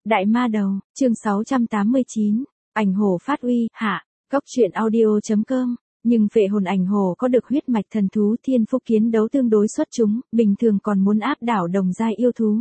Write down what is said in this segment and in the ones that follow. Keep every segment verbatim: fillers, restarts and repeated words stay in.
Đại ma đầu, chương sáu trăm tám mươi chín, ảnh hổ phát uy, hạ, góc truyện audio chấm com. Nhưng phệ hồn ảnh hổ có được huyết mạch thần thú thiên phúc kiến đấu tương đối xuất chúng, bình thường còn muốn áp đảo đồng giai yêu thú.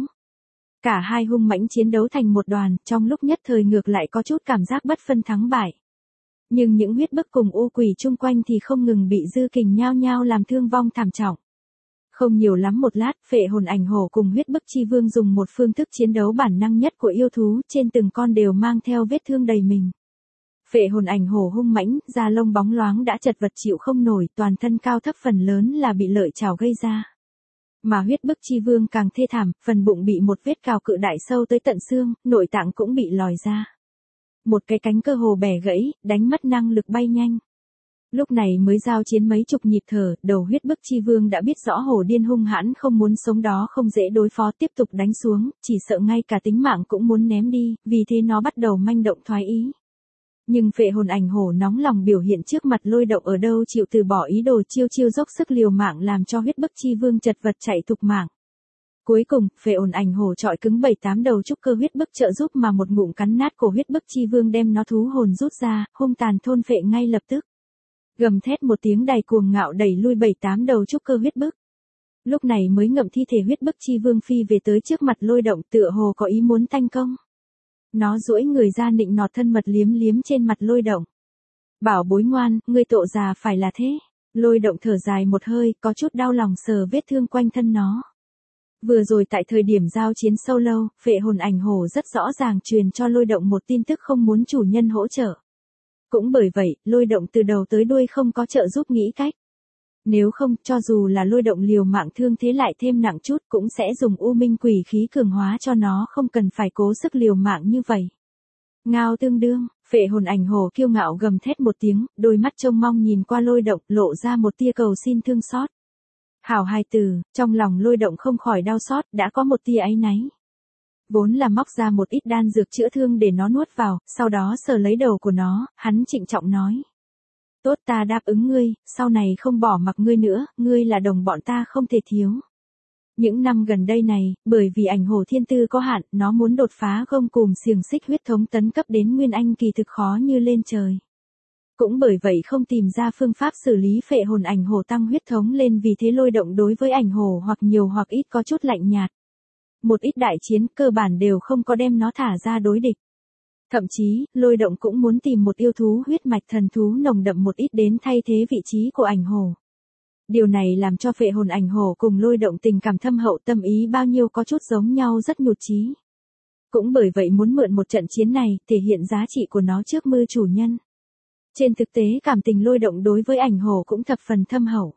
Cả hai hung mãnh chiến đấu thành một đoàn, trong lúc nhất thời ngược lại có chút cảm giác bất phân thắng bại. Nhưng những huyết bức cùng u quỷ chung quanh thì không ngừng bị dư kình nhao nhao làm thương vong thảm trọng. Không nhiều lắm một lát, phệ hồn ảnh hổ cùng huyết bức chi vương dùng một phương thức chiến đấu bản năng nhất của yêu thú, trên từng con đều mang theo vết thương đầy mình. Phệ hồn ảnh hổ hung mãnh, da lông bóng loáng đã chật vật chịu không nổi, toàn thân cao thấp phần lớn là bị lợi chảo gây ra. Mà huyết bức chi vương càng thê thảm, phần bụng bị một vết cào cự đại sâu tới tận xương, nội tạng cũng bị lòi ra. Một cái cánh cơ hồ bẻ gãy, đánh mất năng lực bay nhanh. Lúc này mới giao chiến mấy chục nhịp thở, đầu huyết bức chi vương đã biết rõ hổ điên hung hãn không muốn sống đó không dễ đối phó, tiếp tục đánh xuống, chỉ sợ ngay cả tính mạng cũng muốn ném đi, vì thế nó bắt đầu manh động thoái ý. Nhưng phệ hồn ảnh hổ nóng lòng biểu hiện trước mặt lôi động ở đâu chịu từ bỏ ý đồ chiêu chiêu dốc sức liều mạng làm cho huyết bức chi vương chật vật chạy thục mạng. Cuối cùng, phệ hồn ảnh hổ trọi cứng bảy tám đầu trúc cơ huyết bức trợ giúp mà một ngụm cắn nát cổ huyết bức chi vương đem nó thú hồn rút ra, hung tàn thôn phệ ngay lập tức. Gầm thét một tiếng đầy cuồng ngạo đẩy lui bảy tám đầu trúc cơ huyết bức. Lúc này mới ngậm thi thể huyết bức chi vương phi về tới trước mặt lôi động, tựa hồ có ý muốn tanh công. Nó duỗi người ra nịnh nọt thân mật liếm liếm trên mặt lôi động. Bảo bối ngoan, ngươi tội già phải là thế. Lôi động thở dài một hơi, có chút đau lòng sờ vết thương quanh thân nó. Vừa rồi tại thời điểm giao chiến sâu lâu, phệ hồn ảnh hổ rất rõ ràng truyền cho lôi động một tin tức không muốn chủ nhân hỗ trợ. Cũng bởi vậy, lôi động từ đầu tới đuôi không có trợ giúp nghĩ cách. Nếu không, cho dù là lôi động liều mạng thương thế lại thêm nặng chút cũng sẽ dùng u minh quỷ khí cường hóa cho nó, không cần phải cố sức liều mạng như vậy. Ngao tương đương, phệ hồn ảnh hổ kiêu ngạo gầm thét một tiếng, đôi mắt trông mong nhìn qua lôi động, lộ ra một tia cầu xin thương xót. Hảo hài tử, trong lòng lôi động không khỏi đau xót, đã có một tia áy náy. Vốn là móc ra một ít đan dược chữa thương để nó nuốt vào, sau đó sờ lấy đầu của nó, hắn trịnh trọng nói. Tốt, ta đáp ứng ngươi, sau này không bỏ mặc ngươi nữa, ngươi là đồng bọn ta không thể thiếu. Những năm gần đây này, bởi vì ảnh hổ thiên tư có hạn, nó muốn đột phá gông cùm xiềng xích huyết thống tấn cấp đến nguyên anh kỳ thực khó như lên trời. Cũng bởi vậy không tìm ra phương pháp xử lý phệ hồn ảnh hổ tăng huyết thống lên, vì thế lôi động đối với ảnh hổ hoặc nhiều hoặc ít có chút lạnh nhạt. Một ít đại chiến cơ bản đều không có đem nó thả ra đối địch. Thậm chí, lôi động cũng muốn tìm một yêu thú huyết mạch thần thú nồng đậm một ít đến thay thế vị trí của ảnh hổ. Điều này làm cho phệ hồn ảnh hổ cùng lôi động tình cảm thâm hậu, tâm ý bao nhiêu có chút giống nhau, rất nhụt chí. Cũng bởi vậy muốn mượn một trận chiến này, thể hiện giá trị của nó trước mư chủ nhân. Trên thực tế cảm tình lôi động đối với ảnh hổ cũng thập phần thâm hậu.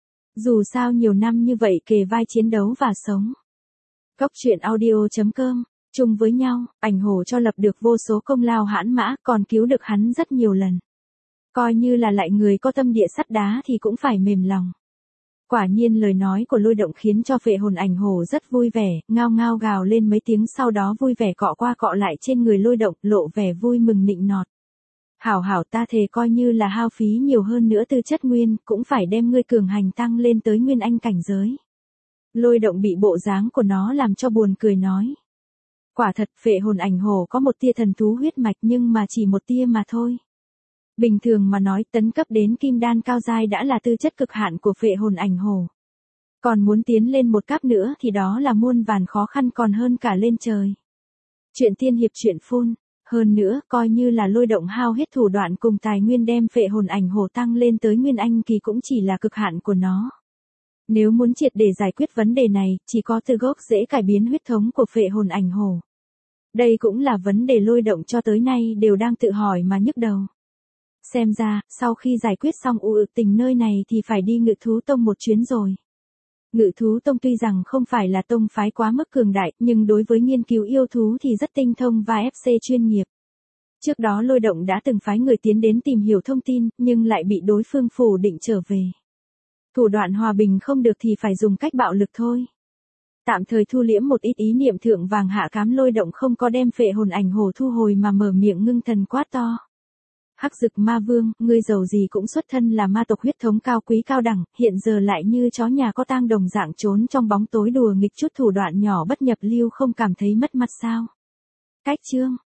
Dù sao nhiều năm như vậy kề vai chiến đấu và sống. Góc truyện audio chấm com, chung với nhau, ảnh hổ cho lập được vô số công lao hãn mã, còn cứu được hắn rất nhiều lần. Coi như là lại người có tâm địa sắt đá thì cũng phải mềm lòng. Quả nhiên lời nói của lôi động khiến cho phệ hồn ảnh hổ rất vui vẻ, ngao ngao gào lên mấy tiếng, sau đó vui vẻ cọ qua cọ lại trên người lôi động, lộ vẻ vui mừng nịnh nọt. Hảo hảo, ta thề coi như là hao phí nhiều hơn nữa tư chất nguyên, cũng phải đem ngươi cường hành tăng lên tới nguyên anh cảnh giới. Lôi động bị bộ dáng của nó làm cho buồn cười nói. Quả thật, phệ hồn ảnh hổ có một tia thần thú huyết mạch nhưng mà chỉ một tia mà thôi. Bình thường mà nói, tấn cấp đến kim đan cao giai đã là tư chất cực hạn của phệ hồn ảnh hổ. Còn muốn tiến lên một cấp nữa thì đó là muôn vàn khó khăn, còn hơn cả lên trời. Chuyện tiên hiệp chuyện phun. Hơn nữa, coi như là lôi động hao hết thủ đoạn cùng tài nguyên đem phệ hồn ảnh hổ tăng lên tới nguyên anh kỳ cũng chỉ là cực hạn của nó. Nếu muốn triệt để giải quyết vấn đề này, chỉ có từ gốc rễ cải biến huyết thống của phệ hồn ảnh hổ. Đây cũng là vấn đề lôi động cho tới nay đều đang tự hỏi mà nhức đầu. Xem ra, sau khi giải quyết xong u ực tình nơi này thì phải đi Ngự Thú Tông một chuyến rồi. Ngự Thú Tông tuy rằng không phải là tông phái quá mức cường đại, nhưng đối với nghiên cứu yêu thú thì rất tinh thông và ép xê chuyên nghiệp. Trước đó lôi động đã từng phái người tiến đến tìm hiểu thông tin, nhưng lại bị đối phương phủ định trở về. Thủ đoạn hòa bình không được thì phải dùng cách bạo lực thôi. Tạm thời thu liễm một ít ý niệm thượng vàng hạ cám, lôi động không có đem phệ hồn ảnh hổ thu hồi mà mở miệng ngưng thần quát to. Hắc Dực Ma Vương, ngươi giàu gì cũng xuất thân là ma tộc huyết thống cao quý cao đẳng, hiện giờ lại như chó nhà có tang đồng dạng trốn trong bóng tối đùa nghịch chút thủ đoạn nhỏ bất nhập lưu, không cảm thấy mất mặt sao? Cách chương